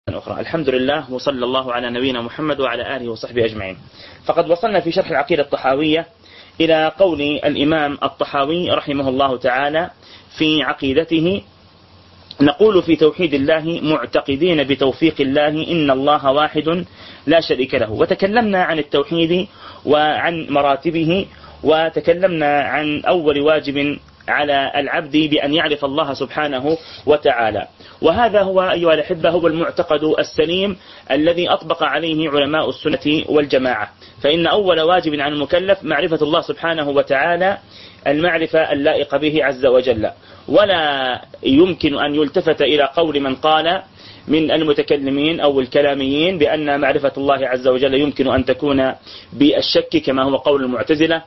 أخرى. الحمد لله، وصلى الله على نبينا محمد وعلى آله وصحبه أجمعين. فقد وصلنا في شرح العقيدة الطحاوية إلى قول الإمام الطحاوي رحمه الله تعالى في عقيدته: نقول في توحيد الله معتقدين بتوفيق الله إن الله واحد لا شريك له. وتكلمنا عن التوحيد وعن مراتبه، وتكلمنا عن أول واجب على العبد بأن يعرف الله سبحانه وتعالى. وهذا هو أيها الأحبة هو المعتقد السليم الذي أطبق عليه علماء السنة والجماعة. فإن أول واجب عن المكلف معرفة الله سبحانه وتعالى، المعرفة اللائقة به عز وجل. ولا يمكن أن يلتفت إلى قول من قال من المتكلمين أو الكلاميين بأن معرفة الله عز وجل يمكن أن تكون بالشك كما هو قول المعتزلة،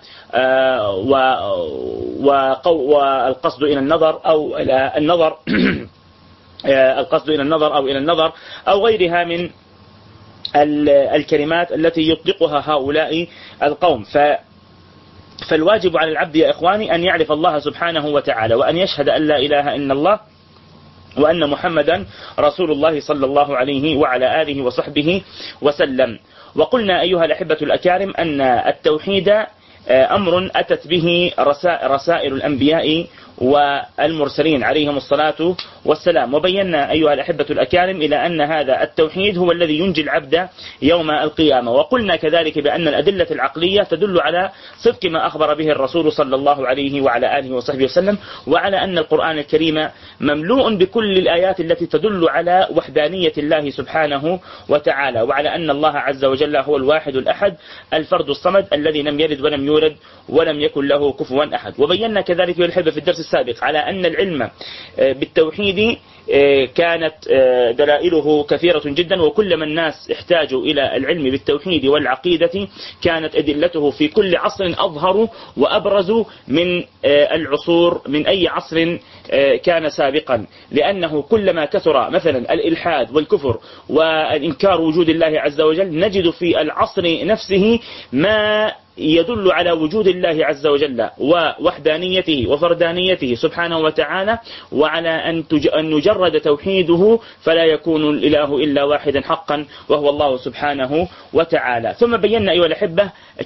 والقصد إلى النظر أو إلى النظر القصد إلى النظر أو إلى النظر أو غيرها من الكلمات التي يطلقها هؤلاء القوم. فالواجب على العبد يا إخواني أن يعرف الله سبحانه وتعالى، وأن يشهد أن لا إله إلا الله، وأن محمدا رسول الله صلى الله عليه وعلى آله وصحبه وسلم. وقلنا أيها الأحبة الأكارم أن التوحيد أمر أتت به رسائل الأنبياء والمرسلين عليهم الصلاة والسلام. وبينا أيها الأحبة الأكارم إلى أن هذا التوحيد هو الذي ينجي العبد يوم القيامة. وقلنا كذلك بأن الأدلة العقلية تدل على صدق ما أخبر به الرسول صلى الله عليه وعلى آله وصحبه وسلم، وعلى أن القرآن الكريم مملوء بكل الآيات التي تدل على وحدانية الله سبحانه وتعالى، وعلى أن الله عز وجل هو الواحد الأحد الفرد الصمد الذي لم يلد ولم يولد ولم يكن له كفوا أحد. وبينا كذلك يا الأحبة في الدرس السابق على أن العلم بالتوحيد كانت دلائله كثيرة جدا، وكلما الناس احتاجوا إلى العلم بالتوحيد والعقيدة كانت أدلته في كل عصر أظهر وأبرز من العصور من أي عصر كان سابقا، لأنه كلما كثر مثلا الإلحاد والكفر والإنكار وجود الله عز وجل نجد في العصر نفسه ما يدل على وجود الله عز وجل ووحدانيته وفردانيته سبحانه وتعالى، وعلى أن نجرد توحيده فلا يكون الإله إلا واحدا حقا وهو الله سبحانه وتعالى. ثم بينا أيها الأحبة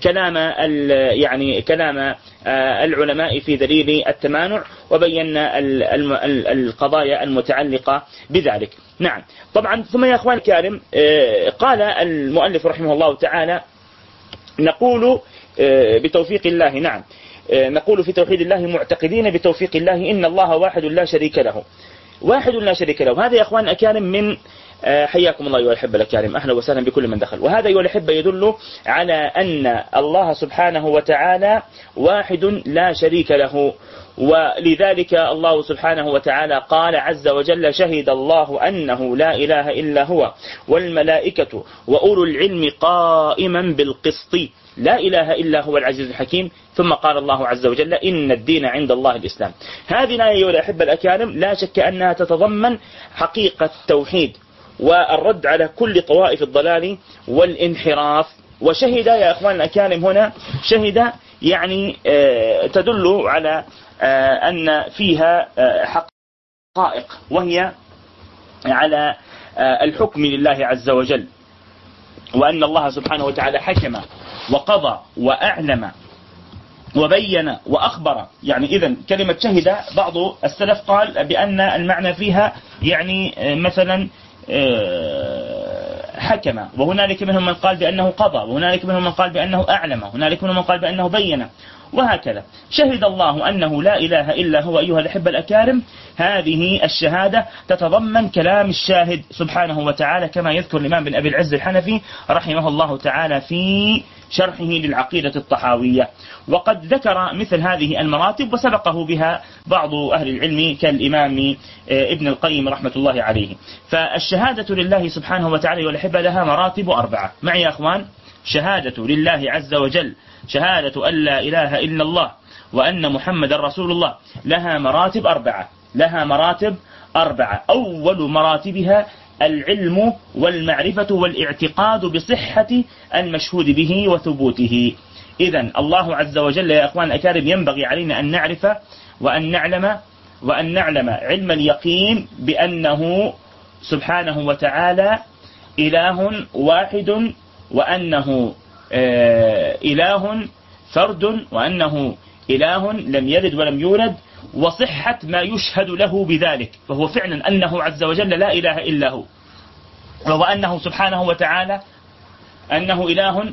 كلام العلماء في دليل التمانع، وبينا القضايا المتعلقة بذلك. نعم، طبعا ثم يا أخوان الكرام قال المؤلف رحمه الله تعالى: نقول بتوفيق الله، نعم، نقول في توحيد الله معتقدين بتوفيق الله إن الله واحد لا شريك له. واحد لا شريك له، هذا يا أخوان الأكارم من حياكم الله أيها الأحبة الأكارم، أهلا وسهلا بكل من دخل. وهذا أيها الأحبة يدل على أن الله سبحانه وتعالى واحد لا شريك له. ولذلك الله سبحانه وتعالى قال عز وجل: شهد الله أنه لا إله إلا هو والملائكة وأولو العلم قائما بالقسط لا إله إلا هو العزيز الحكيم. ثم قال الله عز وجل: إن الدين عند الله الإسلام. هذه الآية أيها الأحبة الأكارم لا شك أنها تتضمن حقيقة التوحيد والرد على كل طوائف الضلال والانحراف. وشهد يا أخوان الأكارم هنا شهد يعني تدل على أن فيها حقائق، وهي على الحكم لله عز وجل، وأن الله سبحانه وتعالى حكم وقضى وأعلم وبين وأخبر. يعني إذن كلمة شهد بعض السلف قال بأن المعنى فيها يعني مثلا حكم، وهنالك منهم من قال بأنه قضى، وهنالك منهم من قال بأنه أعلم، وهنالك منهم من قال بأنه بين، وهكذا. شهد الله أنه لا إله إلا هو أيها الأحبة الأكارم، هذه الشهادة تتضمن كلام الشاهد سبحانه وتعالى، كما يذكر الإمام بن أبي العز الحنفي رحمه الله تعالى في شرحه للعقيدة الطحاوية. وقد ذكر مثل هذه المراتب وسبقه بها بعض أهل العلم كالإمام ابن القيم رحمة الله عليه. فالشهادة لله سبحانه وتعالى والأحبة لها مراتب 4. معي يا أخوان: شهادة لله عز وجل، شهادة أن لا إله إلا الله وأن محمد رسول الله، لها مراتب 4. لها مراتب 4. أول مراتبها العلم والمعرفة والاعتقاد بصحة المشهود به وثبوته. إذن الله عز وجل يا أخوان الأكارم ينبغي علينا أن نعرف وأن نعلم علم اليقين بأنه سبحانه وتعالى إله واحد، وأنه إله فرد، وأنه إله لم يلد ولم يولد، وصحة ما يشهد له بذلك، فهو فعلا أنه عز وجل لا إله إلا هو، وأنه سبحانه وتعالى أنه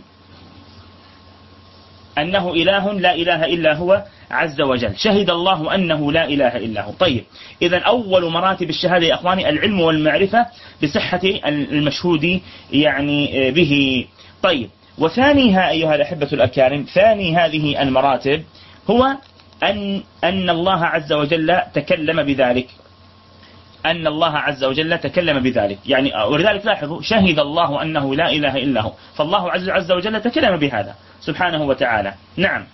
إله لا إله إلا هو عز وجل. شهد الله أنه لا إله إلا هو. طيب، إذن أول مراتب الشهادة يا أخواني العلم والمعرفة بصحة المشهود يعني به. طيب، وثانيها أيها الأحبة الأكارم، ثاني هذه المراتب هو أن الله عز وجل تكلم بذلك، أن الله عز وجل تكلم بذلك، يعني ولذلك لاحظوا شهد الله أنه لا إله إلا هو، فالله عز وجل تكلم بهذا سبحانه وتعالى. نعم،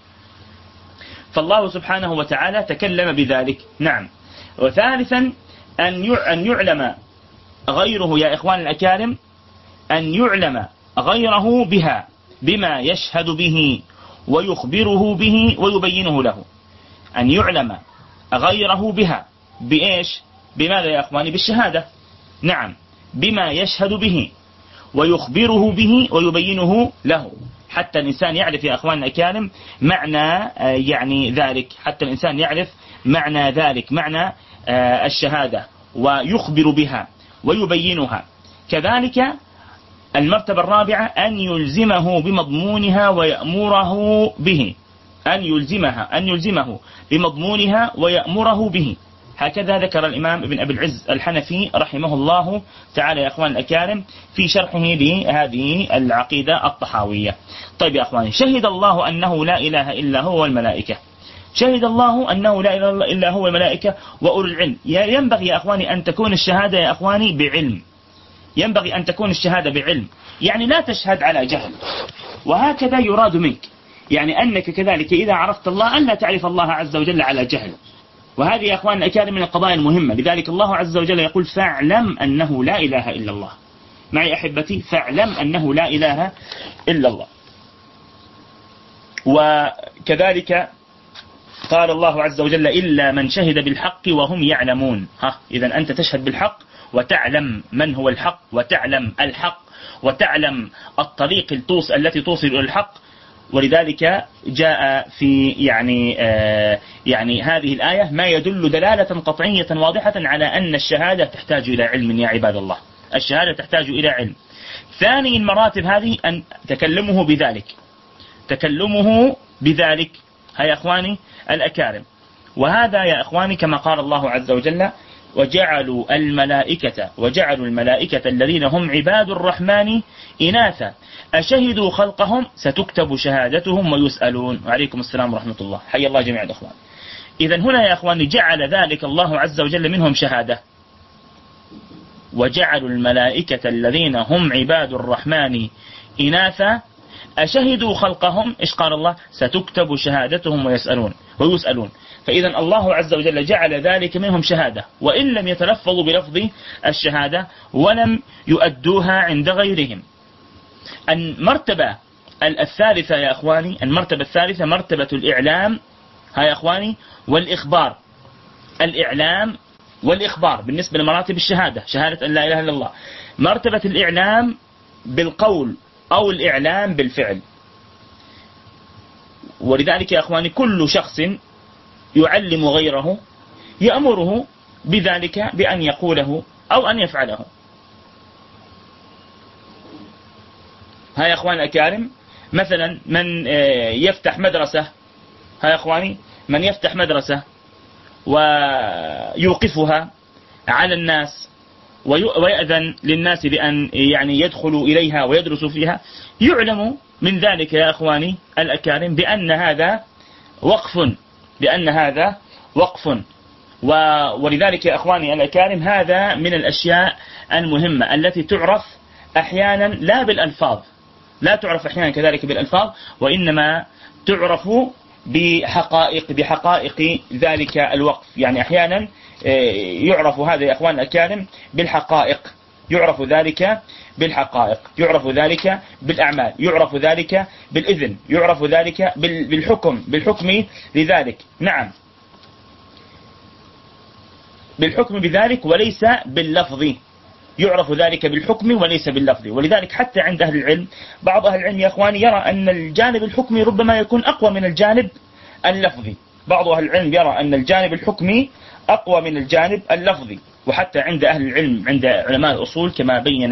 فالله سبحانه وتعالى تكلم بذلك. نعم. وثالثا أن يعلم غيره يا إخوان الأكارم، أن يعلم غيره بها بما يشهد به ويخبره به ويبينه له. أن يعلم غيره بها بإيش؟ بماذا يا أخواني؟ بالشهادة. نعم، بما يشهد به ويخبره به ويبينه له، حتى الإنسان يعرف يا أخواننا الكرام معنى يعني ذلك، حتى الإنسان يعرف معنى ذلك، معنى الشهادة، ويخبر بها ويبينها. كذلك المرتبة الرابعة أن يلزمه بمضمونها ويأمره به، أن يلزمه بمضمونها ويأمره به. هكذا ذكر الإمام ابن أبي العز الحنفي رحمه الله تعالى يا أخوان الأكارم في شرحه لهذه العقيدة الطحاوية. طيب يا أخواني، شهد الله أنه لا إله إلا هو والملائكة، شهد الله أنه لا إله إلا هو والملائكة وأولو العلم. ينبغي يا أخواني أن تكون الشهادة يا أخواني بعلم، ينبغي أن تكون الشهادة بعلم، يعني لا تشهد على جهل، وهكذا يراد منك، يعني أنك كذلك إذا عرفت الله أن لا تعرف الله عز وجل على جهل. وهذه يا أخوان الأكارم من القضايا المهمة، لذلك الله عز وجل يقول فاعلم أنه لا إله إلا الله. معي أحبتي، فاعلم أنه لا إله إلا الله. وكذلك قال الله عز وجل إلا من شهد بالحق وهم يعلمون. إذا أنت تشهد بالحق وتعلم من هو الحق، وتعلم الحق، وتعلم الطريق التي توصل إلى الحق. ولذلك جاء في يعني هذه الآية ما يدل دلالة قطعية واضحة على أن الشهادة تحتاج إلى علم يا عباد الله، الشهادة تحتاج إلى علم. ثاني المراتب هذه أن تكلمه بذلك هيا أخواني الأكارم. وهذا يا أخواني كما قال الله عز وجل وجعلوا الملائكة الذين هم عباد الرحمن إناثا أشهدوا خلقهم ستكتب شهادتهم ويسألون. وعليكم السلام ورحمة الله، حي الله جميع الأخوان. إذا هنا يا أخواني جعل ذلك الله عز وجل منهم شهادة، وجعلوا الملائكة الذين هم عباد الرحمن إناثا أشهدوا خلقهم، إيش قال الله؟ ستكتب شهادتهم ويسألون. فإذا الله عز وجل جعل ذلك منهم شهادة، وإن لم يتلفظوا بلفظ الشهادة ولم يؤدوها عند غيرهم. المرتبة الثالثة يا أخواني، المرتبة الثالثة مرتبة الإعلام يا أخواني والإخبار. الإعلام والإخبار بالنسبة لمراتب الشهادة، شهادة أن لا إله إلا الله. مرتبة الإعلام بالقول أو الإعلام بالفعل. ولذلك يا أخواني كل شخص يعلم غيره يأمره بذلك بأن يقوله أو أن يفعله. يا أخواني الأكارم، مثلا من يفتح مدرسة، يا أخواني من يفتح مدرسة ويوقفها على الناس ويأذن للناس بأن يعني يدخلوا إليها ويدرسوا فيها، يعلم من ذلك يا أخواني الأكارم بأن هذا وقف، ولذلك يا أخواني الأكارم هذا من الأشياء المهمة التي تعرف أحيانا لا بالألفاظ، لا تعرف أحيانا كذلك بالألفاظ، وإنما تعرف بحقائق ذلك الوقف. يعني أحيانا يعرف هذا يا أخوان الأكارم بالحقائق، يعرف ذلك بالحقائق، يعرف ذلك بالأعمال، يعرف ذلك بالإذن، يعرف ذلك بالحكم لذلك. نعم، بالحكم بذلك وليس باللفظ. يعرف ذلك بالحكم وليس باللفظ. ولذلك حتى عند أهل العلم بعض أهل العلم يا أخواني يرى أن الجانب الحكمي ربما يكون أقوى من الجانب اللفظي. بعض أهل العلم يرى أن الجانب الحكمي أقوى من الجانب اللفظي. وحتى عند أهل العلم عند علماء الأصول كما بين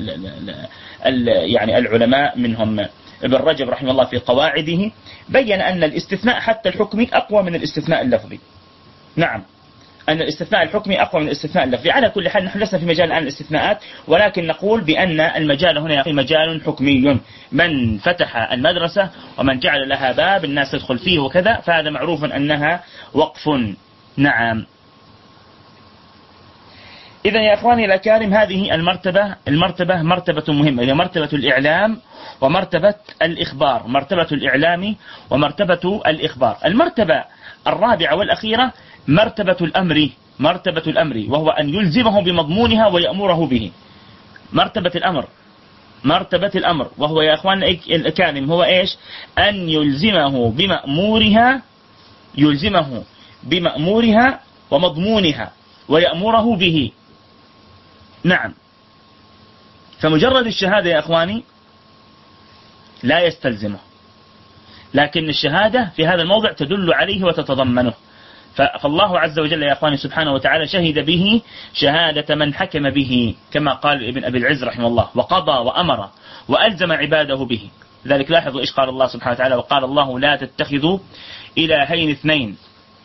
يعني العلماء منهم ابن رجب رحمه الله في قواعده بين أن الاستثناء حتى الحكمي أقوى من الاستثناء اللفظي. نعم، أن الاستثناء الحكمي أقوى من الاستثناء اللفظي. على كل حال نحن لسنا في مجال الآن الاستثناءات، ولكن نقول بأن المجال هنا مجال حكمي. من فتح المدرسة ومن جعل لها باب الناس تدخل فيه وكذا فهذا معروف أنها وقف. نعم. إذا يا أخواني الأكارم هذه المرتبة مرتبة مهمة، هي مرتبة الإعلام ومرتبة الإخبار. مرتبة الإعلام ومرتبة الإخبار. المرتبة الرابعة والأخيرة مرتبة الأمر، وهو أن يلزمه بمضمونها ويأمره به. مرتبة الأمر وهو يا أخوان الأكارم هو إيش؟ أن يلزمه بمأمورها ومضمونها ويأمره به. نعم. فمجرد الشهادة يا أخواني لا يستلزمه، لكن الشهادة في هذا الموضع تدل عليه وتتضمنه. فالله عز وجل يا أخواني سبحانه وتعالى شهد به شهادة من حكم به، كما قال ابن أبي العز رحمه الله: وقضى وأمر وألزم عباده به. لذلك لاحظوا إيش قال الله سبحانه وتعالى: وقال الله لا تتخذوا إلهين اثنين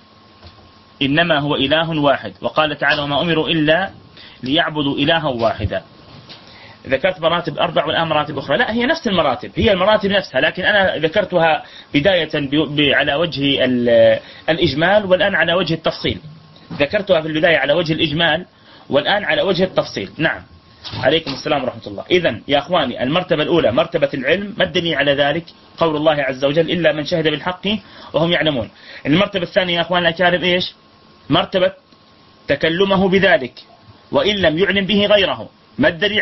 إنما هو إله واحد. وقال تعالى: وما أمروا إلا ليعبدوا إلها واحدا. ذكرت مراتب 4 والآن مراتب أخرى. لا، هي نفس المراتب، هي المراتب نفسها، لكن أنا ذكرتها بداية على وجه الإجمال والآن على وجه التفصيل. ذكرتها في البداية على وجه الإجمال والآن على وجه التفصيل. نعم. عليكم السلام ورحمة الله. إذن يا أخواني المرتبة الأولى مرتبة العلم. ما الدليل على ذلك؟ قول الله عز وجل: إلا من شهد بالحق وهم يعلمون. المرتبة الثانية يا أخواني الأكارم إيش؟ مرتبة تكلمه بذلك وإن لم يعلم به غيره. ما الدليل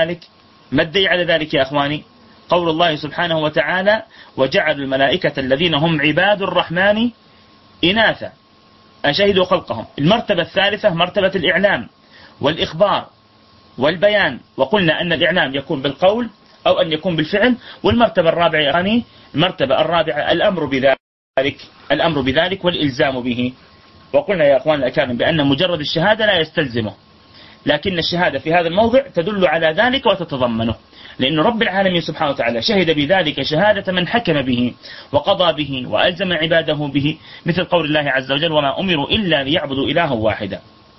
على ذلك يا أخواني؟ قول الله سبحانه وتعالى: وجعل الملائكة الذين هم عباد الرحمن إناثا أشهدوا خلقهم. المرتبة الثالثة مرتبة الإعلام والإخبار والبيان، وقلنا أن الإعلام يكون بالقول أو أن يكون بالفعل. والمرتبة الرابعة يا أخواني المرتبة الرابعة الأمر بذلك والإلزام به. وقلنا يا أخوان الأكارم بأن مجرد الشهادة لا يستلزمه، لكن الشهادة في هذا الموضع تدل على ذلك وتتضمنه، لأن رب العالمين سبحانه وتعالى شهد بذلك شهادة من حكم به وقضى به وألزم عباده به، مثل قول الله عز وجل: وما أمروا إلا ليعبدوا إلها واحدا.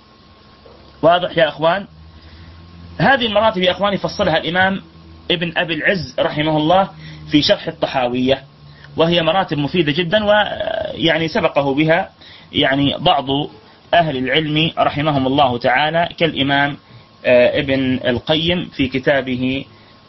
واضح يا أخوان؟ هذه المراتب يا أخواني فصلها الإمام ابن أبي العز رحمه الله في شرح الطحاوية، وهي مراتب مفيدة جدا، ويعني سبقه بها يعني بعض أهل العلم رحمهم الله تعالى كالإمام ابن القيم في كتابه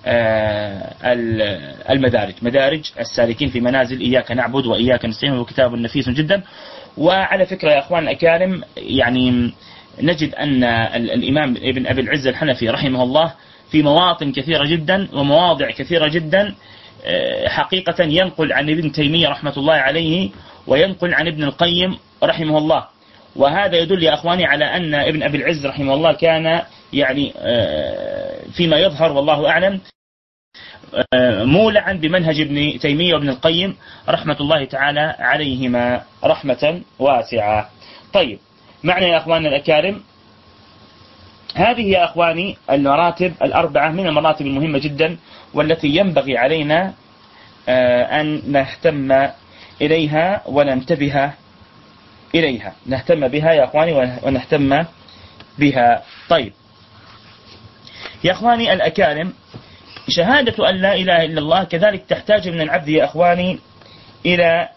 المدارج، مدارج السالكين في منازل إياك نعبد وإياك نستعين، وهو كتاب نفيس جدا. وعلى فكرة يا أخوان الأكارم يعني نجد أن الإمام ابن أبي العز الحنفي رحمه الله في مواطن كثيرة جدا ومواضع كثيرة جدا حقيقة ينقل عن ابن تيمية رحمة الله عليه وينقل عن ابن القيم رحمه الله. وهذا يدل يا أخواني على أن ابن أبي العز رحمه الله كان يعني فيما يظهر والله أعلم مولعا بمنهج ابن تيمية وابن القيم رحمة الله تعالى عليهما رحمة واسعة. طيب، معنى يا أخواننا الأكارم هذه يا أخواني المراتب 4 من المراتب المهمة جدا، والتي ينبغي علينا أن نهتم إليها وننتبه إليها، نهتم بها يا أخواني ونهتم بها. طيب يا أخواني الأكارم، شهادة أن لا إله إلا الله كذلك تحتاج من العبد يا أخواني إلى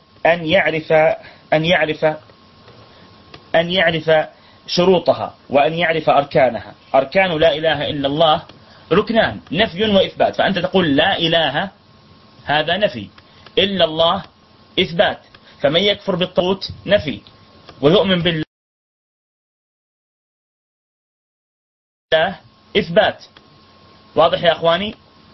أن يعرف شروطها وأن يعرف أركانها. أركان لا إله إلا الله ركنان: نفي وإثبات. فأنت تقول لا إله هذا نفي، إلا الله إثبات. فمن يكفر بالطاغوت نفي، ويؤمن بالله إثبات. واضح يا أخواني؟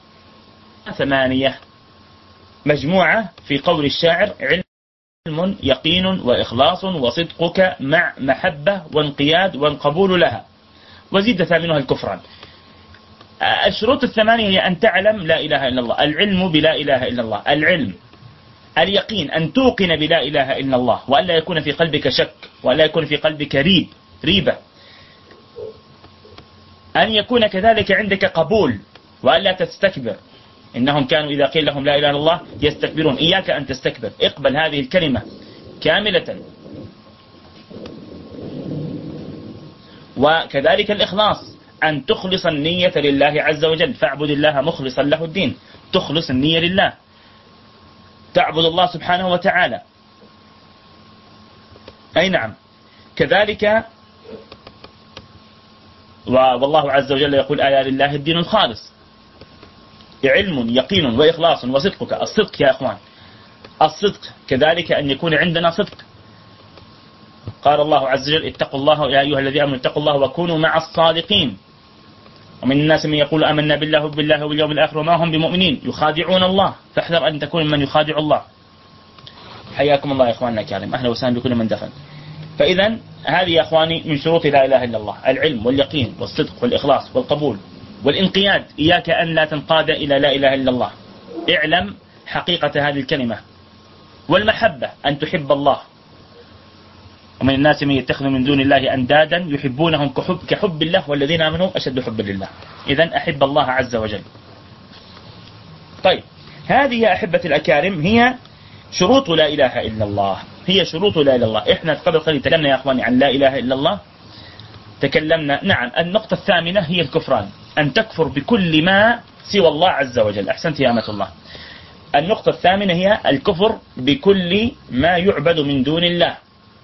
8 مجموعة في قول الشاعر: علم يقين وإخلاص وصدقك مع محبة وانقياد والقبول لها، وزيد ثامنها الكفران. الشروط الثمانية هي أن تعلم لا إله إلا الله، العلم بلا إله إلا الله، العلم، اليقين، أن توقن بلا إله إلا الله، وأن لا يكون في قلبك شك، وأن لا يكون في قلبك ريبة، أن يكون كذلك عندك قبول، وأن لا تستكبر. إنهم كانوا إذا قيل لهم لا إله إلا الله يستكبرون. إياك أن تستكبر، اقبل هذه الكلمة كاملة. وكذلك الإخلاص، أن تخلص النية لله عز وجل، فاعبد الله مخلصا له الدين، تخلص النية لله، تعبد الله سبحانه وتعالى. أي نعم. كذلك والله عز وجل يقول ألا لله الدين الخالص. علم، يقين، وإخلاص، وصدقك. الصدق يا أخوان، الصدق كذلك أن يكون عندنا صدق. قال الله عز وجل اتقوا الله يا أيها الذين آمنوا اتقوا الله وكونوا مع الصادقين. ومن الناس من يقول آمنا بالله وبالله واليوم الآخر وما هم بمؤمنين يخادعون الله، فاحذر أن تكون من يخادع الله. حياكم الله يا إخواننا الكرام، أهلا وسهلا بكل من دخل. فإذا هذه يا إخواني من شروط لا إله إلا الله، العلم واليقين والصدق والإخلاص والقبول والانقياد. إياك أن لا تنقاد إلى لا إله إلا الله، اعلم حقيقة هذه الكلمة. والمحبة، أن تحب الله. ومن الناس من يتخذ من دون الله أندادا يحبونهم كحب الله والذين آمنوا أشد حبا لله. إذن أحب الله عز وجل. طيب، هذه يا أحبة الأكارم هي شروط لا إله إلا الله، هي شروط لا إله إلا الله. إحنا قبل قليل تكلمنا يا أخواني عن لا إله إلا الله، تكلمنا. نعم، النقطة الثامنة هي الكفران، أن تكفر بكل ما سوى الله عز وجل. أحسنت يا أمة الله. النقطة الثامنة هي الكفر بكل ما يعبد من دون الله،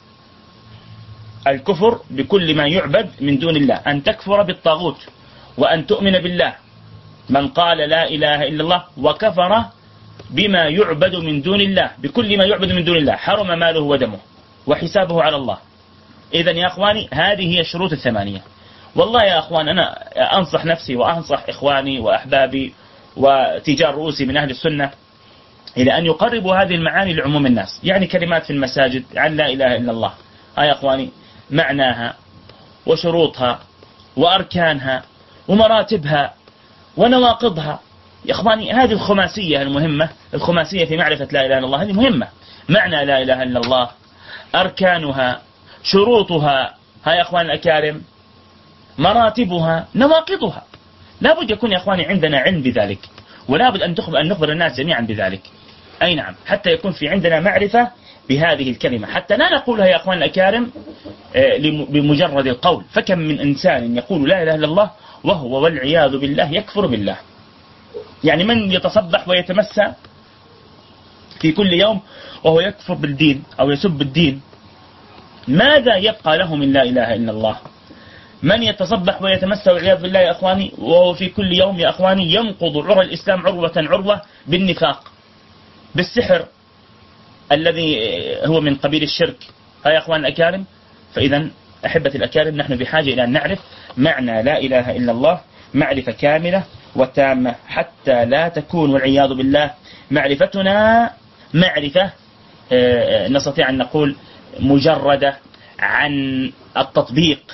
الكفر بكل ما يعبد من دون الله، أن تكفر بالطاغوت وأن تؤمن بالله. من قال لا إله إلا الله وكفر بما يعبد من دون الله، بكل ما يعبد من دون الله، حرم ماله ودمه وحسابه على الله. إذن يا أخواني هذه هي الشروط الثمانية. والله يا أخوان أنا أنصح نفسي وأنصح إخواني وأحبابي وتجار رؤوسي من أهل السنة إلى أن يقربوا هذه المعاني لعموم الناس. يعني كلمات في المساجد عن لا إله إلا الله، يا أخواني معناها وشروطها وأركانها ومراتبها ونواقضها. يا أخواني هذه الخماسية المهمة، الخماسية في معرفة لا إله إلا الله، هذه مهمة. معنى لا إله إلا الله، أركانها، شروطها، يا أخوان الأكارم، مراتبها، نواقضها. لا بد يكون يا أخواني عندنا علم بذلك، ولا بد أن نخبر الناس جميعا بذلك. أي نعم، حتى يكون في عندنا معرفة بهذه الكلمة، حتى لا نقولها يا أخوان الأكارم بمجرد القول. فكم من إنسان يقول لا إله إلا الله وهو والعياذ بالله يكفر بالله. يعني من يتصبح ويتمسى في كل يوم وهو يكفر بالدين أو يسب الدين، ماذا يبقى له من لا إله إلا الله؟ من يتصبح ويتمسى والعياذ بالله يا أخواني وهو في كل يوم يا أخواني ينقض عرى الإسلام عروة بالنفاق، بالسحر الذي هو من قبيل الشرك. يا أخوان الأكارم، فإذا أحبة الأكارم نحن بحاجة إلى أن نعرف معنى لا إله إلا الله معرفة كاملة وتامة، حتى لا تكون والعياذ بالله معرفتنا معرفة نستطيع أن نقول مجردة عن التطبيق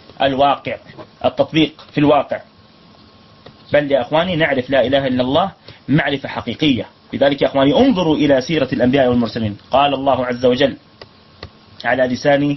في الواقع. بل يا أخواني نعرف لا إله إلا الله معرفة حقيقية. لذلك يا أخواني انظروا إلى سيرة الأنبياء والمرسلين. قال الله عز وجل على لسان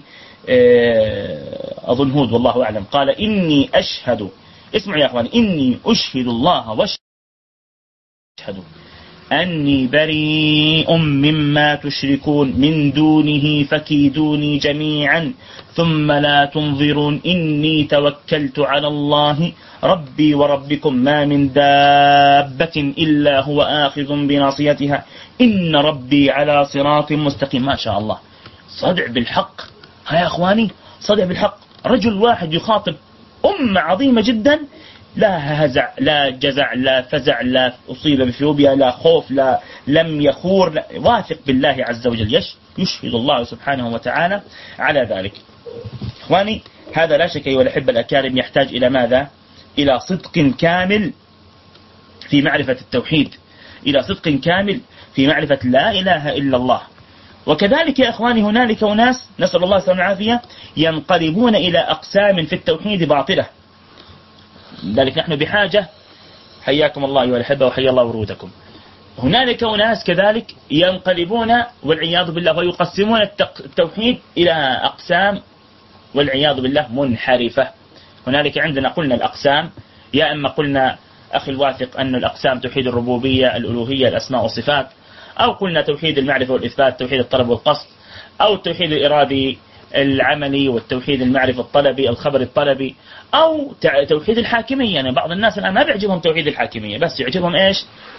أظن هود والله أعلم، قال إني أشهد، اسمعوا يا أخواني، إني أشهد الله واشهد أني بريء مما تشركون من دونه فكيدوني جميعا ثم لا تنظرون إني توكلت على الله ربي وربكم ما من دابة إلا هو آخذ بناصيتها إن ربي على صراط مستقيم. ما شاء الله، صدع بالحق. يا أخواني صدع بالحق. رجل واحد يخاطب أمة عظيمة جدا، لا هزع لا جزع لا فزع لا أصيب بفوبيا لا خوف لا لم يخور لا، واثق بالله عز وجل، يشهد الله سبحانه وتعالى على ذلك. إخواني هذا لا شك أيها الأحبة الأكارم يحتاج إلى ماذا؟ إلى صدق كامل في معرفة التوحيد، إلى صدق كامل في معرفة لا إله إلا الله. وكذلك يا إخواني هنالك أناس نسأل الله السلامة والعافية ينقلبون إلى أقسام في التوحيد باطلة، لذلك نحن بحاجة، حياكم الله أيها الأحبة وحيا الله ورودكم. هنالك أناس كذلك ينقلبون والعياذ بالله ويقسمون التوحيد إلى أقسام والعياذ بالله منحرفة. هنالك عندنا قلنا الأقسام، يا إما قلنا أخي الواثق أن الأقسام توحيد الربوبية الألوهية الأسماء والصفات، أو قلنا توحيد المعرفة والإثبات توحيد الطلب والقصد، أو التوحيد الإرادي العملي والتوحيد المعرفة الطلبي الخبر الطلبي، أو توحيد الحاكمية. يعني بعض الناس الآن ما بيعجبهم توحيد الحاكمية، بس يعجبهم إيش؟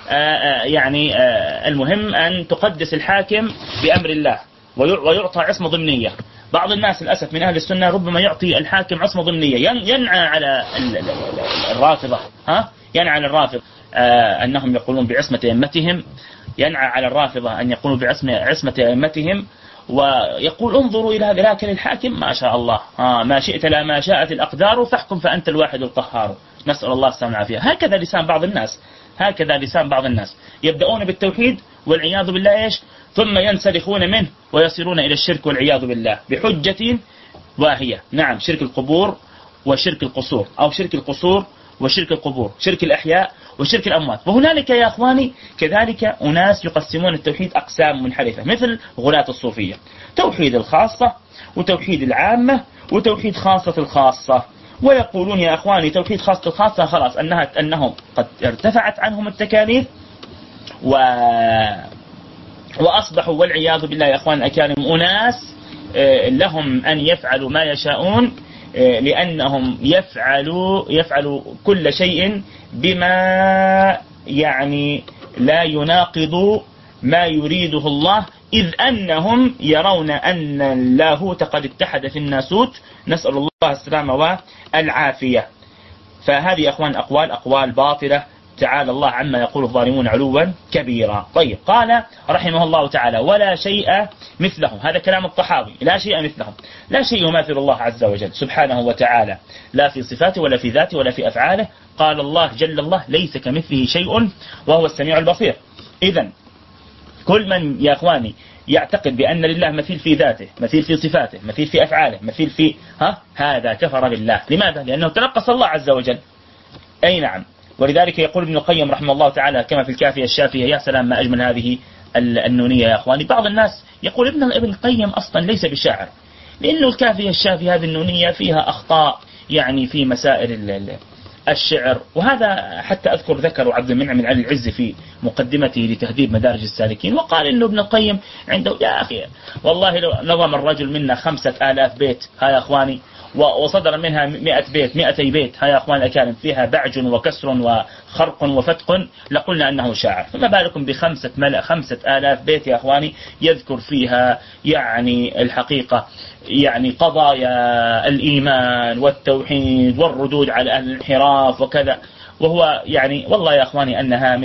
المهم أن تقدس الحاكم بأمر الله ويعطى عصمة ضمنية. بعض الناس للأسف من أهل السنة ربما يعطي الحاكم عصمة ضمنية، ينعى على الرافضة، ينعى على الرافضة أنهم يقولون بعصمة أئمتهم، ينعى على الرافضة أن يقولوا بعصمة أئمتهم، ويقول انظروا إلى هذا. لكن الحاكم ما شاء الله ما شئت لا ما شاءت الأقدار فاحكم فأنت الواحد القهار. نسأل الله السلامة والعافية. هكذا لسان بعض الناس، هكذا لسان بعض الناس، يبدأون بالتوحيد والعياذ بالله إيش، ثم ينسلخون منه ويصيرون إلى الشرك والعياذ بالله بحجة واهية. نعم، شرك القبور وشرك القصور، أو شرك القصور وشرك القبور، شرك الأحياء وشرك الأموات. وهنالك يا أخواني كذلك أناس يقسمون التوحيد أقسام منحرفة، مثل غلاة الصوفية، توحيد الخاصة وتوحيد العامة وتوحيد خاصة الخاصة. ويقولون يا أخواني توحيد خاصة الخاصة خلاص أنهم قد ارتفعت عنهم التكاليف وأصبحوا والعياذ بالله يا أخوان الأكارم أناس لهم أن يفعلوا ما يشاءون، لأنهم يفعلوا كل شيء بما يعني لا يناقض ما يريده الله، إذ أنهم يرون أن اللاهوت قد اتحد في الناسوت، نسأل الله السلامة والعافية. فهذه يا أخوان أقوال باطلة، تعالى الله عما يقول الظالمون علوا كبيرا. طيب، قال رحمه الله تعالى ولا شيء مثله، هذا كلام الطحاوي، لا شيء مثله، لا شيء يماثل الله عز وجل سبحانه وتعالى، لا في صفاته ولا في ذاته ولا في أفعاله. قال الله جل الله ليس كمثله شيء وهو السميع البصير. إذن كل من يا أخواني يعتقد بأن لله مثيل في ذاته، مثيل في صفاته، مثيل في أفعاله، مثيل في هذا كفر بالله. لماذا؟ لأنه تنقص الله عز وجل. أي نعم. ولذلك يقول ابن القيم رحمه الله تعالى كما في الكافية الشافية، يا سلام ما أجمل هذه النونية يا أخواني. بعض الناس يقول ابن القيم أصلا ليس بشاعر، لأنه الكافية الشافية هذه النونية فيها أخطاء يعني في مسائل الشعر، وهذا حتى أذكر ذكر عبد المنعم بن علي العز في مقدمته لتهذيب مدارج السالكين، وقال إنه ابن القيم عنده يا أخي والله لو نظم الرجل منا 5000 بيت يا أخواني وصدر منها 100 بيت 200 بيت يا أخوان الأكارم فيها بعج وكسر وخرق وفتق لقلنا أنه شاعر، فما بالكم ب5000 بيت يا أخواني يذكر فيها يعني الحقيقة يعني قضايا الإيمان والتوحيد والردود على أهل الانحراف وكذا. وهو يعني والله يا أخواني أنها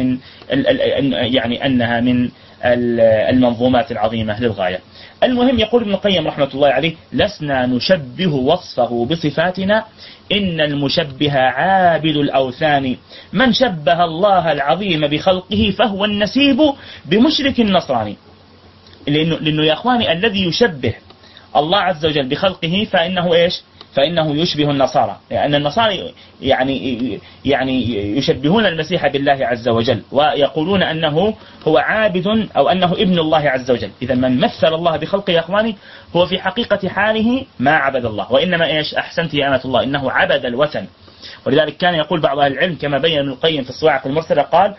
من المنظومات العظيمة للغاية. المهم يقول ابن القيم رحمة الله عليه لسنا نشبه وصفه بصفاتنا، إن المشبه عابد الأوثان، من شبه الله العظيم بخلقه فهو النسيب بمشرك النصراني. لأنه يا أخواني الذي يشبه الله عز وجل بخلقه فإنه إيش؟ فإنه يشبه النصارى، لأن النصارى يعني يشبهون المسيح بالله عز وجل ويقولون أنه هو عابد أو أنه ابن الله عز وجل. إذا من مثل الله بخلقه يا أخواني هو في حقيقة حاله ما عبد الله، وإنما إيش؟ أحسنت يا أمة الله، إنه عبد الوثن. ولذلك كان يقول بعض أهل العلم كما بين ابن القيم في الصواعق المرسلة، قال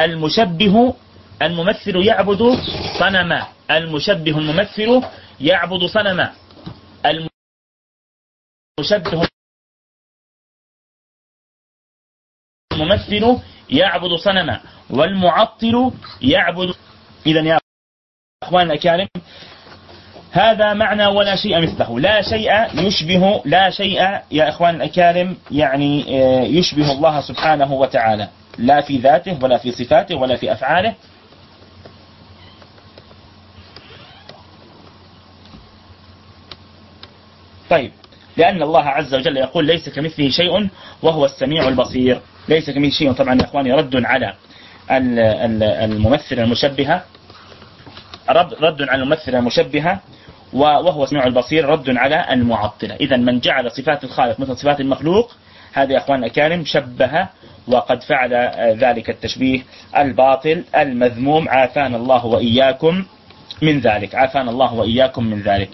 الممثل يعبد صنما، المشبه الممثل يعبد صنما، المشبه الممثل يعبد صنما، والمعطل يعبد. إذا يا أخوان الأكارم هذا معنى ولا شيء مثله، لا شيء يا أخوان الأكارم يعني يشبه الله سبحانه وتعالى، لا في ذاته ولا في صفاته ولا في أفعاله. طيب، لأن الله عز وجل يقول ليس كمثله شيء وهو السميع البصير. ليس كمثله شيء طبعا يا أخواني رد على الممثل المشبهة، رد على الممثل المشبهة، وهو السميع البصير رد على المعطلة. إذا من جعل صفات الخالق مثل صفات المخلوق هذا يا أخوان الكرام شبه وقد فعل ذلك التشبيه الباطل المذموم، عافانا الله وإياكم من ذلك، عافانا الله وإياكم من ذلك.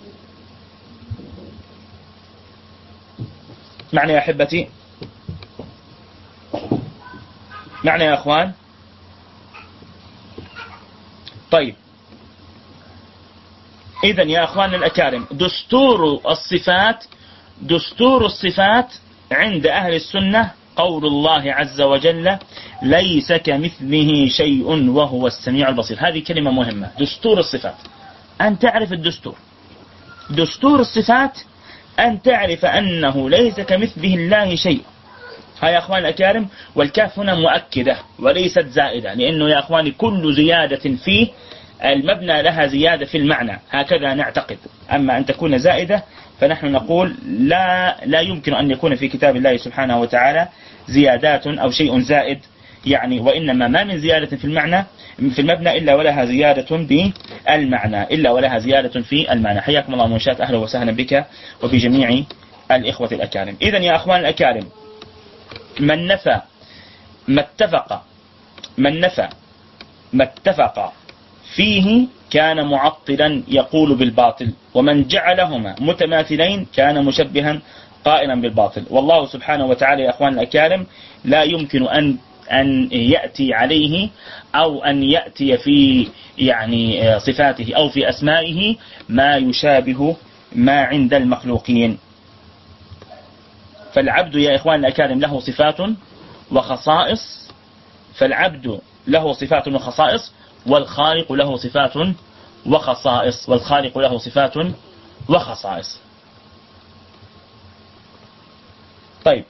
معنى يا أحبتي، معنى يا أخوان. طيب إذن يا أخوان الأكارم، دستور الصفات عند أهل السنة قول الله عز وجل ليس كمثله شيء وهو السميع البصير. هذه كلمة مهمة. دستور الصفات أن تعرف الدستور، دستور الصفات أن تعرف أنه ليس كمثله الله شيء. ها يا أخوان الأكارم، والكاف هنا مؤكدة وليست زائدة، لأنه يا أخواني كل زيادة فيه المبنى لها زيادة في المعنى، هكذا نعتقد. أما أن تكون زائدة فنحن نقول لا يمكن أن يكون في كتاب الله سبحانه وتعالى زيادات أو شيء زائد يعني، وإنما ما من زيادة في المعنى في المبنى إلا ولها زيادة بالمعنى، إلا ولها زيادة في المعنى. حياكم الله منشات، أهلا وسهلا بك وبجميع الإخوة الأكارم. إذن يا أخوان الأكارم، من نفى ما اتفق فيه كان معطلا يقول بالباطل، ومن جعلهما متماثلين كان مشبها قائلا بالباطل. والله سبحانه وتعالى يا أخوان الأكارم لا يمكن أن يأتي عليه أو أن يأتي في يعني صفاته أو في أسمائه ما يشابه ما عند المخلوقين. فالعبد يا إخوان الأكارم له صفات وخصائص، فالعبد له صفات وخصائص، والخالق له صفات وخصائص، والخالق له صفات وخصائص. طيب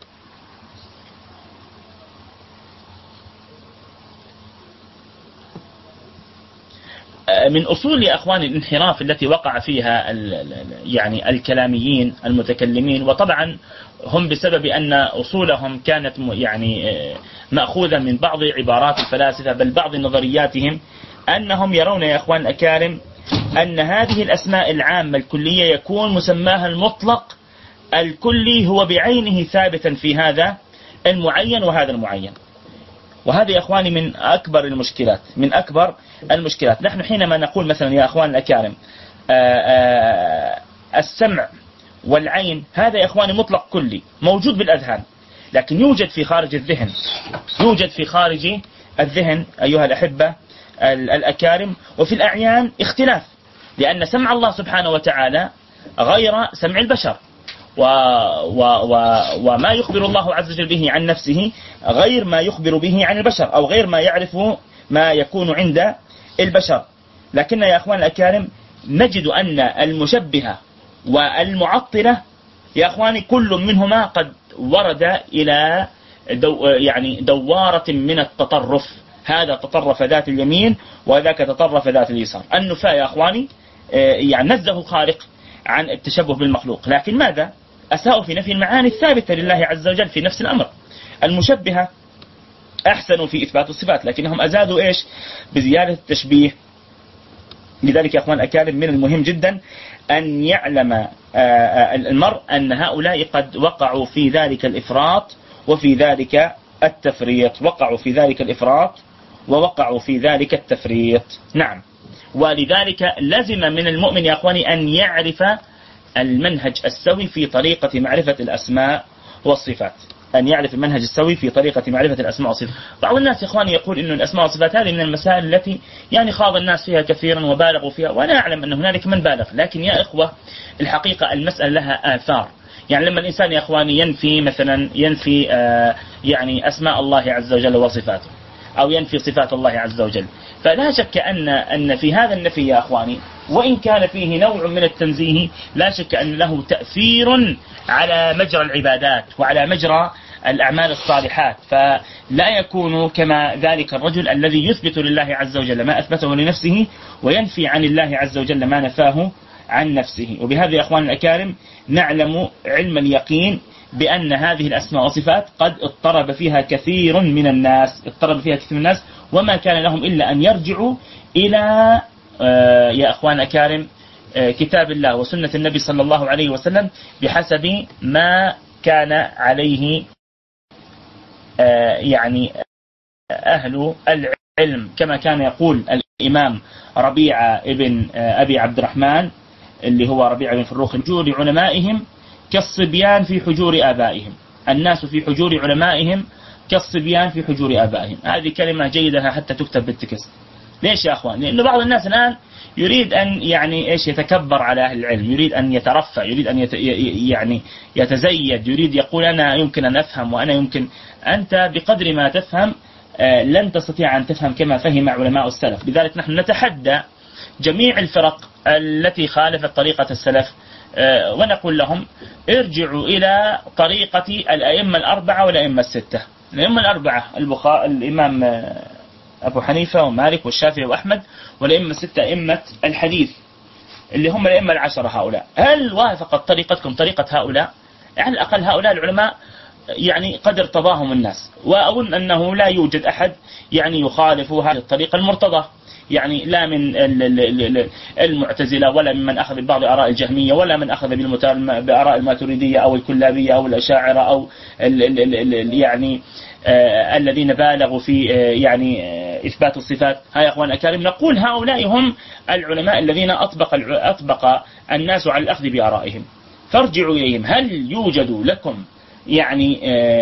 من أصول يا أخواني الانحراف التي وقع فيها يعني الكلاميين المتكلمين، وطبعا هم بسبب أن أصولهم كانت يعني مأخوذة من بعض عبارات الفلاسفة بل بعض نظرياتهم، أنهم يرون يا أخوان الأكارم أن هذه الأسماء العامة الكلية يكون مسماها المطلق الكلي هو بعينه ثابتا في هذا المعين وهذا المعين. وهذا يا أخواني من أكبر المشكلات. نحن حينما نقول مثلا يا أخوان الأكارم السمع والعين، هذا يا أخواني مطلق كلي موجود بالأذهان، لكن يوجد في خارج الذهن أيها الأحبة الأكارم. وفي الأعيان اختلاف، لأن سمع الله سبحانه وتعالى غير سمع البشر، وما يخبر الله عز وجل به عن نفسه غير ما يخبر به عن البشر، أو غير ما يعرف ما يكون عند البشر. لكن يا أخوان الأكارم نجد أن المشبهة والمعطلة يا أخواني كل منهما قد ورد إلى يعني دوارة من التطرف، هذا تطرف ذات اليمين وذاك تطرف ذات اليسار. النفاة يا أخواني يعني نزه الخالق عن التشبه بالمخلوق، لكن ماذا؟ أساءوا في نفي المعاني الثابتة لله عز وجل في نفس الأمر. المشبهة أحسنوا في إثبات الصفات، لكنهم أزادوا إيش؟ بزيادة التشبيه. لذلك يا أخوان الأكارم من المهم جدا أن يعلم المرء أن هؤلاء قد وقعوا في ذلك الإفراط وفي ذلك التفريط، وقعوا في ذلك الإفراط ووقعوا في ذلك التفريط. نعم، ولذلك لزم من المؤمن يا أخواني أن يعرف المنهج السوي في طريقة معرفة الأسماء والصفات، أن يعرف المنهج السوي في طريقة معرفة الأسماء والصفات. بعض الناس يا إخواني يقول إن الأسماء والصفات هذه من المسائل التي يعني خاض الناس فيها كثيرا وبالغوا فيها، وأنا أعلم أن هنالك من بالغ، لكن يا إخوة الحقيقة المسألة لها آثار. يعني لما الإنسان يا إخواني ينفي يعني أسماء الله عز وجل وصفاته، أو ينفي صفات الله عز وجل، فلا شك أن في هذا النفي يا أخواني وإن كان فيه نوع من التنزيه لا شك أن له تأثير على مجرى العبادات وعلى مجرى الأعمال الصالحات، فلا يكون كما ذلك الرجل الذي يثبت لله عز وجل ما أثبته لنفسه وينفي عن الله عز وجل ما نفاه عن نفسه. وبهذا يا أخوان الأكارم نعلم علم اليقين بأن هذه الأسماء والصفات قد اضطرب فيها كثير من الناس، وما كان لهم إلا أن يرجعوا إلى يا أخوان الأكارم كتاب الله وسنة النبي صلى الله عليه وسلم بحسب ما كان عليه يعني أهل العلم، كما كان يقول الإمام ربيعة ابن أبي عبد الرحمن اللي هو ربيعة بن فروخ: حجور علمائهم كالصبيان في حجور آبائهم. الناس في حجور علمائهم كالصبيان في حجور آبائهم. هذه كلمة جيدة حتى تكتب بالتكست. ليش يا أخوان؟ لأنه بعض الناس الآن يريد أن يعني إيش يتكبر على أهل العلم، يريد أن يترفع، يريد أن يعني يتزيد، يريد يقول أنا يمكن أن أفهم وأنا يمكن. أنت بقدر ما تفهم لن تستطيع أن تفهم كما فهم علماء السلف. لذلك نحن نتحدى جميع الفرق التي خالفت طريقة السلف ونقول لهم ارجعوا إلى طريقة الأئمة الأربعة والأئمة الستة. الأئمة الأربعة الإمام أبو حنيفة ومالك والشافعي وأحمد، والأئمة الستة أئمة الحديث اللي هم الأئمة العشرة. هؤلاء هل وافقت طريقتكم طريقة هؤلاء؟ على الأقل هؤلاء العلماء يعني قد ارتضاهم الناس، وأظن أنه لا يوجد أحد يعني يخالف هذه الطريقة المرتضى، يعني لا من المعتزلة ولا ممن أخذ ببعض آراء الجهمية ولا من أخذ بآراء الماتريدية أو الكلابية أو الأشاعرة أو يعني الذين بالغوا في يعني إثبات الصفات. ها يا أخوان الأكارم، نقول هؤلاء هم العلماء الذين أطبق الناس على الأخذ بآرائهم، فارجعوا إليهم. هل يوجد لكم يعني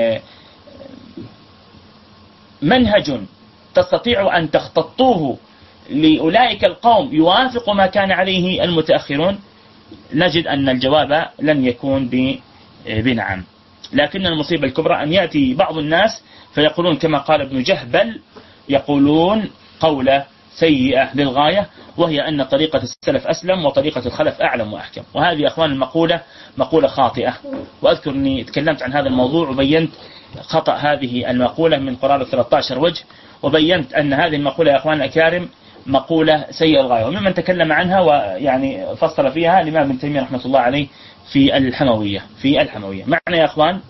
منهج تستطيع أن تخططوه لأولئك القوم يوافق ما كان عليه المتأخرون؟ نجد أن الجواب لن يكون بنعم. لكن المصيبة الكبرى أن يأتي بعض الناس فيقولون كما قال ابن جهبل، يقولون قولة سيئة للغاية، وهي أن طريقة السلف أسلم وطريقة الخلف أعلم وأحكم. وهذه يا أخوان مقولة خاطئة، وأذكر أني تكلمت عن هذا الموضوع وبينت خطأ هذه المقولة من قرابة 13 وجه، وبينت أن هذه المقولة يا أخوان الأكارم مقولة سيئة للغاية. وممن تكلم عنها ويعني فصل فيها الإمام ابن تيمية رحمة الله عليه في الحموية. معنى يا أخوان.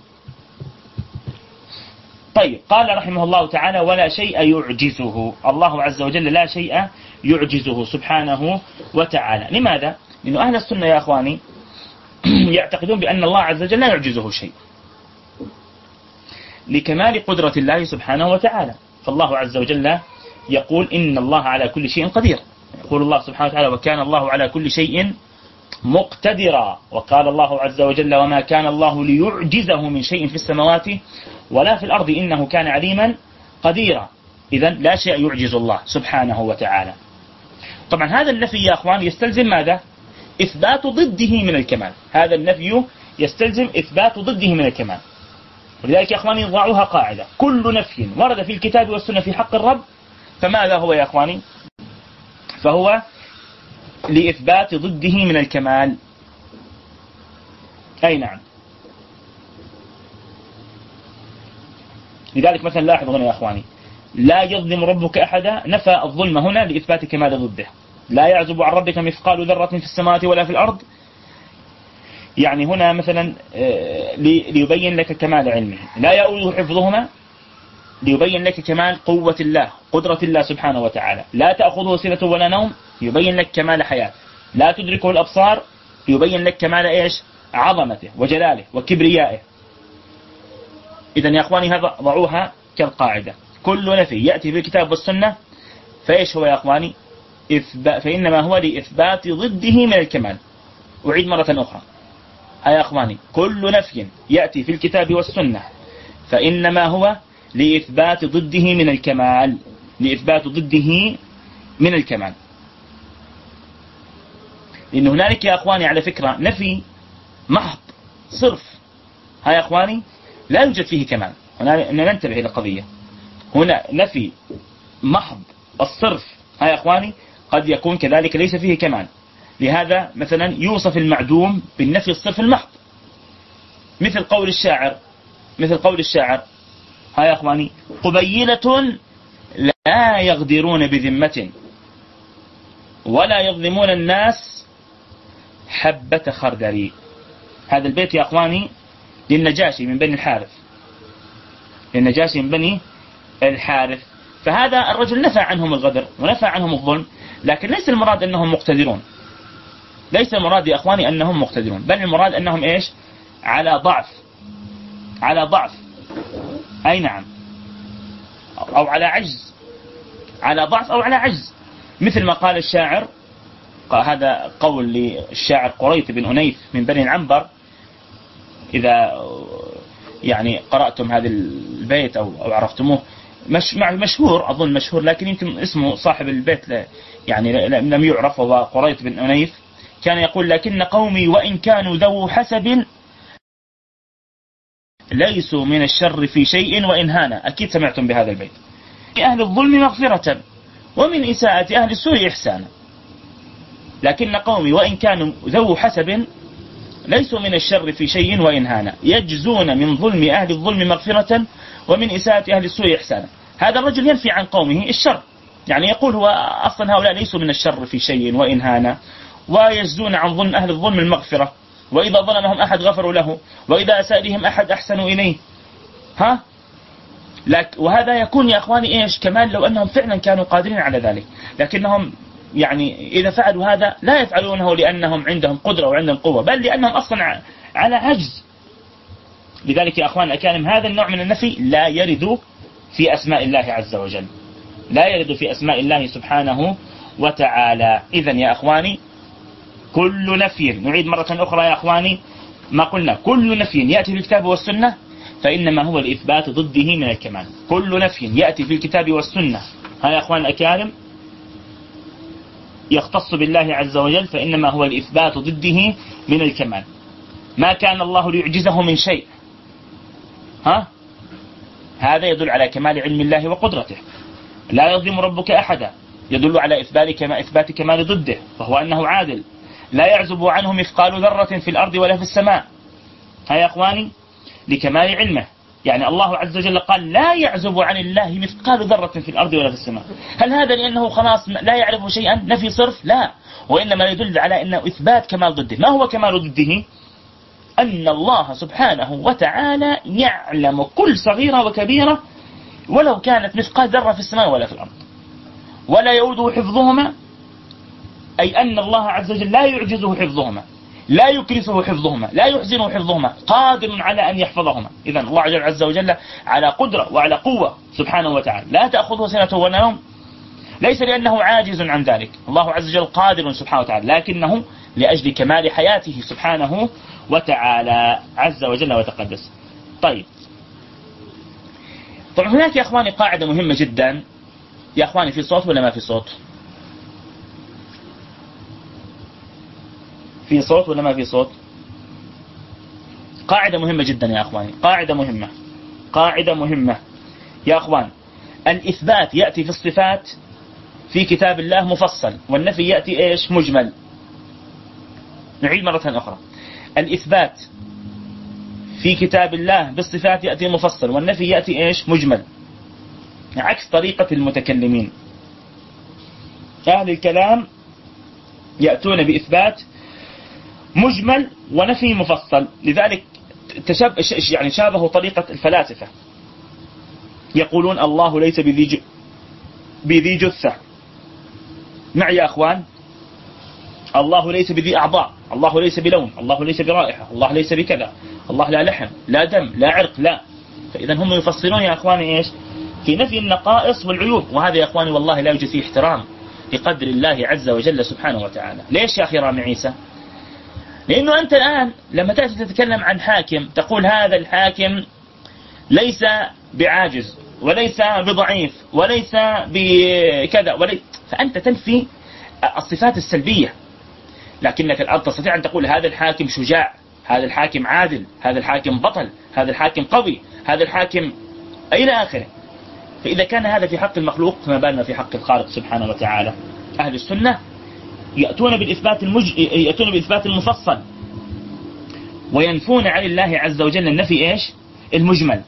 طيب، قال رحمه الله تعالى: ولا شيء يعجزه. الله عز وجل لا شيء يعجزه سبحانه وتعالى. لماذا؟ لأن أهل السنة يا أخواني يعتقدون بأن الله عز وجل لا يعجزه شيء لكمال قدرة الله سبحانه وتعالى. فالله عز وجل يقول إن الله على كل شيء قدير. يقول الله سبحانه وتعالى: وكان الله على كل شيء مقتدرا. وقال الله عز وجل: وما كان الله ليعجزه من شيء في السماوات ولا في الأرض إنه كان عليما قديرا. إذن لا شيء يعجز الله سبحانه وتعالى. طبعا هذا النفي يا أخوان يستلزم ماذا؟ إثبات ضده من الكمال. هذا النفي يستلزم إثبات ضده من الكمال. ولذلك يا أخواني ضعوها قاعدة: كل نفي ورد في الكتاب والسنة في حق الرب فماذا هو يا أخواني؟ فهو لإثبات ضده من الكمال. أي نعم. لذلك مثلا لاحظوا هنا يا أخواني: لا يظلم ربك أحدا، نفى الظلم هنا لإثبات كمال ضده. لا يعزب عن ربك مثقال ذرة في السماوات ولا في الأرض، يعني هنا مثلا ليبين لك كمال علمه. لا يؤوده حفظهما، ليبين لك كمال قوة الله قدرة الله سبحانه وتعالى. لا تأخذه سنة ولا نوم، يبين لك كمال حياة. لا تدركه الأبصار، يبين لك كمال إيش؟ عظمته وجلاله وكبريائه. إذن يا أخواني هذا ضعوها كالقاعدة: كل نفي يأتي في الكتاب والسنة فإيش هو يا أخواني؟ فإنما هو لإثبات ضده من الكمال. أعيد مرة أخرى: يا أخواني، كل نفي يأتي في الكتاب والسنة فإنما هو لإثبات ضده من الكمال. لإثبات ضده من الكمال. لأن هنالك يا أخواني على فكرة نفي محض صرف، يا أخواني لا يوجد فيه كمال. هنا ننتبه إلى القضية. هنا نفي محض الصرف يا أخواني قد يكون كذلك ليس فيه كمال. لهذا مثلا يوصف المعدوم بالنفي الصرف المحض، مثل قول الشاعر يا أخواني: قبيلة لا يغدرون بذمة ولا يظلمون الناس حبة خردل. هذا البيت يا أخواني للنجاشي من بني الحارث. فهذا الرجل نفى عنهم الغدر ونفى عنهم الظلم، لكن ليس المراد أنهم مقتدرون. ليس المراد يا أخواني أنهم مقتدرون، بل المراد أنهم إيش؟ على ضعف على ضعف، أي نعم، أو على عجز، على ضعف أو على عجز، مثل ما قال الشاعر، هذا قول للشاعر قريت بن أنيف من بني العنبر، إذا يعني قرأتم هذا البيت أو عرفتموه، مشهور أظن مشهور، لكن يمكن اسمه صاحب البيت يعني لم يعرف، وهو قريت بن أنيف. كان يقول: لكن قومي وإن كانوا ذو حسب ليسوا من الشر في شيء وإن هانا. أكيد سمعتم بهذا البيت. أهل الظلم مغفرة ومن إساءة أهل السوء إحسانا. لكن قومي وإن كانوا ذو حسب ليسوا من الشر في شيء وإن هانا، يجزون من ظلم أهل الظلم مغفرة ومن إساءة أهل السوء إحسانا. هذا الرجل ينفي عن قومه الشر، يعني يقول هو أصلا هؤلاء ليسوا من الشر في شيء وإن هانا، ويجزون عن ظلم أهل الظلم المغفرة، وإذا ظلمهم أحد غفروا له، وإذا أساء إليهم أحد أحسنوا إليه. وهذا يكون يا أخواني إيش كمان لو أنهم فعلا كانوا قادرين على ذلك، لكنهم يعني إذا فعلوا هذا لا يفعلونه لأنهم عندهم قدرة وعندهم قوة، بل لأنهم أصلا على عجز. لذلك يا أخوان الأكارم هذا النوع من النفي لا يرد في أسماء الله عز وجل، لا يرد في أسماء الله سبحانه وتعالى. إذن يا أخواني كل نفي، نعيد مرة أخرى يا أخواني ما قلنا، كل نفي يأتي في الكتاب والسنة فإنما هو الإثبات ضده من الكمال. كل نفي يأتي في الكتاب والسنة ها يا أخوان الأكارم يختص بالله عز وجل فإنما هو الإثبات ضده من الكمال. ما كان الله ليعجزه من شيء، هذا يدل على كمال علم الله وقدرته. لا يظلم ربك أحدا، يدل على إثبات كمال ضده، وهو أنه عادل. لا يعزب عنه مثقال ذرة في الأرض ولا في السماء، ها يا أخواني لكمال علمه. يعني الله عز وجل قال لا يعزب عن الله مثقال ذرة في الأرض ولا في السماء. هل هذا لأنه خلاص لا يعرف شيئا نفي صرف؟ لا، وإنما يدل على أنه إثبات كمال ضده. ما هو كمال ضده؟ أن الله سبحانه وتعالى يعلم كل صغيرة وكبيرة ولو كانت مثقال ذرة في السماء ولا في الأرض، ولا يؤوده حفظهما، أي أن الله عز وجل لا يعجزه حفظهما، لا يكلفه حفظهما، لا يحزنه حفظهما، قادر على أن يحفظهما. إذن الله عز وجل على قدرة وعلى قوة سبحانه وتعالى، لا تأخذه سنة ولا نوم، ليس لأنه عاجز عن ذلك، الله عز وجل قادر سبحانه وتعالى، لكنه لأجل كمال حياته سبحانه وتعالى عز وجل وتقدس. طيب هناك يا أخواني قاعدة مهمة جدا. يا أخواني في صوت ولا ما في صوت؟ في صوت ولا ما في صوت؟ قاعدة مهمة جدا يا أخواني، قاعدة مهمة يا أخوان. الإثبات يأتي في الصفات في كتاب الله مفصل، والنفي يأتي إيش؟ مجمل. نعيد مرة أخرى، الإثبات في كتاب الله بالصفات يأتي مفصل، والنفي يأتي إيش؟ مجمل، عكس طريقة المتكلمين. أهل الكلام يأتون بإثبات مجمل ونفي مفصل، لذلك يعني شابه طريقة الفلاسفة، يقولون الله ليس بذي جثة. معي يا أخوان؟ الله ليس بذي أعضاء، الله ليس بلون، الله ليس برائحة، الله ليس بكذا، الله لا لحم لا دم لا عرق لا. فإذا هم يفسرون يا أخواني إيش؟ في نفي النقائص والعيوب، وهذا يا أخواني والله لا يوجد فيه احترام لقدر الله عز وجل سبحانه وتعالى. ليش يا أخي رامي عيسى؟ لأنه أنت الآن لما تأتي تتكلم عن حاكم تقول هذا الحاكم ليس بعاجز وليس بضعيف وليس بكذا فأنت تنفي الصفات السلبية، لكنك الآن تستطيع أن تقول هذا الحاكم شجاع، هذا الحاكم عادل، هذا الحاكم بطل، هذا الحاكم قوي، هذا الحاكم إلى آخره. فإذا كان هذا في حق المخلوق فما بالنا في حق الخالق سبحانه وتعالى. أهل السنة يأتون بالإثبات المفصل، وينفون عن الله عز وجل النفي إيش؟ المجمل.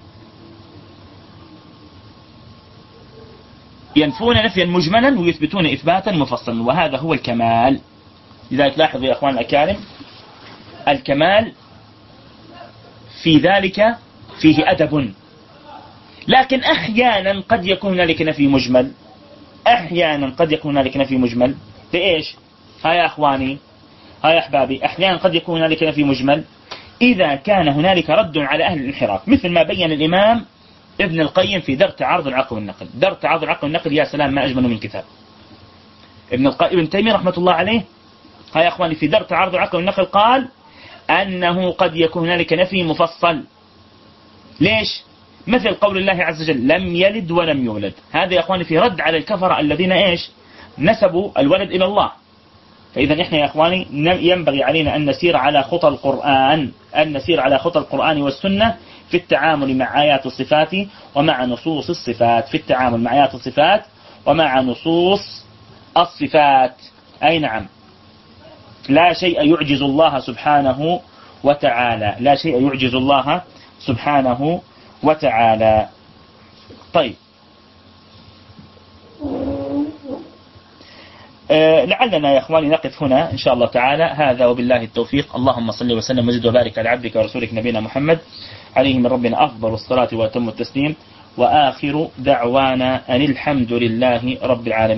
ينفون نفيا مجملا ويثبتون إثباتا مفصلا، وهذا هو الكمال. لذلك لاحظوا يا أخوان الأكارم الكمال في ذلك فيه أدب، لكن أحيانا قد يكون هنالك نفي مجمل، أحيانا قد يكون هنالك نفي مجمل بإيش؟ ها يا أخواني، ها يا أحبابي، أحيانا قد يكون هنالك نفي مجمل إذا كان هنالك رد على أهل الانحراف، مثل ما بين الإمام ابن القيم في درء تعارض العقل والنقل. درء تعارض العقل والنقل يا سلام ما أجمل من كتاب ابن تيمية رحمة الله عليه. يا أخواني في درء تعارض العقل والنقل قال أنه قد يكون هنالك نفي مفصل. ليش؟ مثل قول الله عز وجل لم يلد ولم يولد، هذا يا أخواني في رد على الكفرة الذين إيش نسبوا الولد إلى الله. فإذا إحنا يا أخواني ينبغي علينا أن نسير على خطى القرآن والسنة في التعامل مع آيات الصفات ومع نصوص الصفات، في التعامل مع آيات الصفات ومع نصوص الصفات. أي نعم، لا شيء يعجز الله سبحانه وتعالى، لا شيء يعجز الله سبحانه وتعالى. طيب، لعلنا يا أخواني نقف هنا إن شاء الله تعالى. هذا وبالله التوفيق. اللهم صل وسلم وزد وبارك على عبدك ورسولك نبينا محمد عليه من ربنا أفضل الصلاة وأتم التسليم، وآخر دعوانا أن الحمد لله رب العالمين.